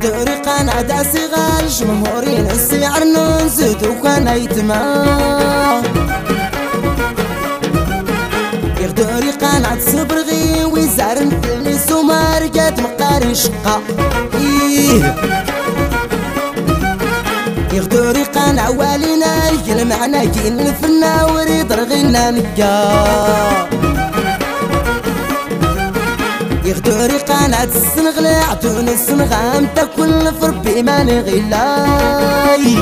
يقدر قناة صغار جمهورين السعر ننزد وكان يتما يقدر قناة صبرغي ويزار نفلس ومارقات مقاري شقا يقدر قناة والينا المعنى كين الفنا وريد رغينا نكا يقدر قناة السنغلاع تونس نغام تاكل فربي ما نغلاي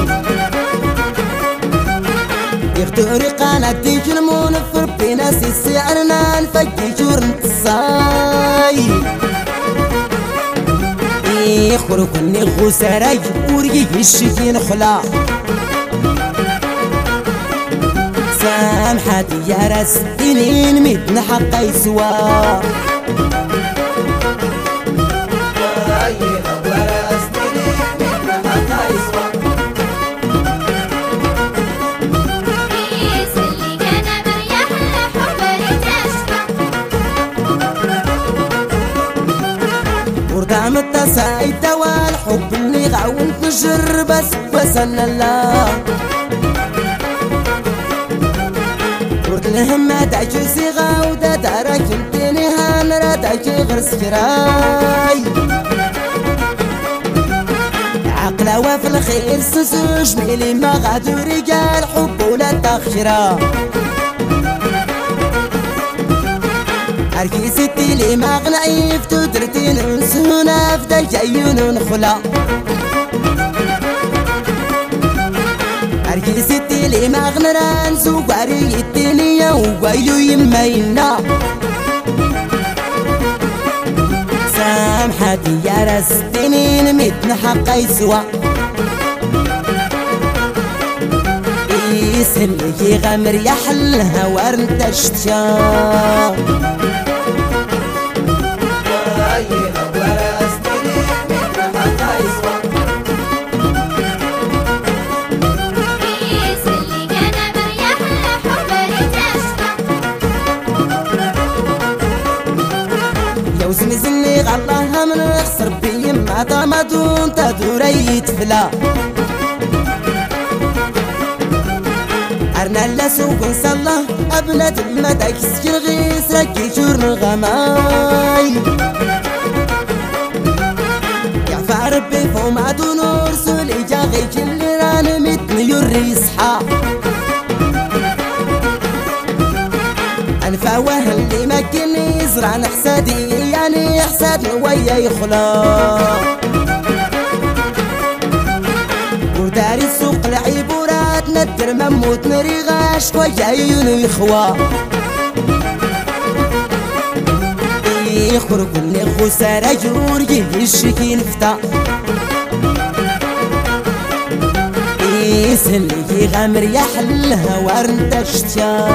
يقدر قناة تجلمون فربي ناس سعرنا نفكي جور نتصاي يخرج كني خسراي وريق الشكين خلا سامحتي يا راس الدينين ميتنا حقا يسوا ورقع متسايد والحب اللي غاونت نجر بس انا لا ورد الهمة دايجي صيغة ودا دارك انتيني هانرا دايجي غير سكراي عقلة وفي الخير سوسوش ميلي ما غادو رجال حب ولا تخشرا أركي ستي لي ما غنعيف تدرتين نسونا فدا جايون نخلا أركي ستي لي ما غنران سوقاري الدنيا وقايلو يمينا سامحتي يا راس الدنين متنا حقا يسوا يسلي غمر يحلها ورنتشتا زمزني غالله من خسر بي ما طامدون تدوري تفلا أرنا لا سوق نصلى أبنات المدى كسكر غيس ركي شور نغماي يعفى ربي فوق ما دونور سولي جاغي اللي راني متني يوري صحا أنفاوه اللي ما كن يزرع نحسادي يعني حسادنا ويا يخلا وداري السوق العبورات ندر مموت مريغاش ويا ينو يخوا يخرج اللي خسارة جور يشكي نفتا يسلي غامر يحلها ورنتشتا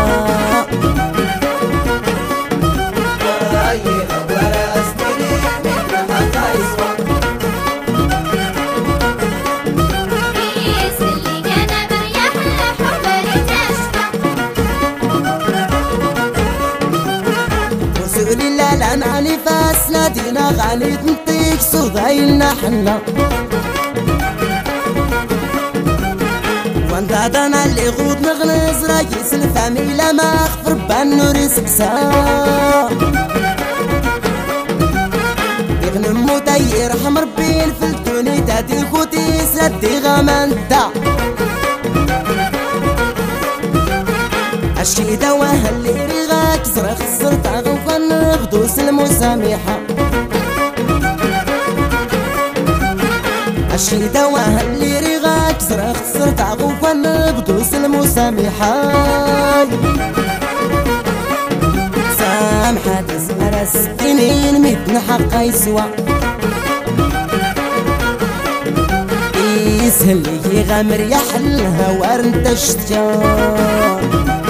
لا لا معني فاس نادينا غالي نطيق صغيرنا حنا وانقادنا اللي غود نغنز رايس الفاميلة ما خفر بانو رسكسا يغنم مدير حمر بين فلتوني تادي خوتي سردي غامنتا الشيدة وهاللي رغاك زرق صرت أغوكن بدوس المسامحة الشيدة وهاللي رغاك زرق صرت أغوكن بدوس المسامحة سامحة تزمر السنين متنا حقا يسوا يسهل لي غامر يحلها ورنتشتا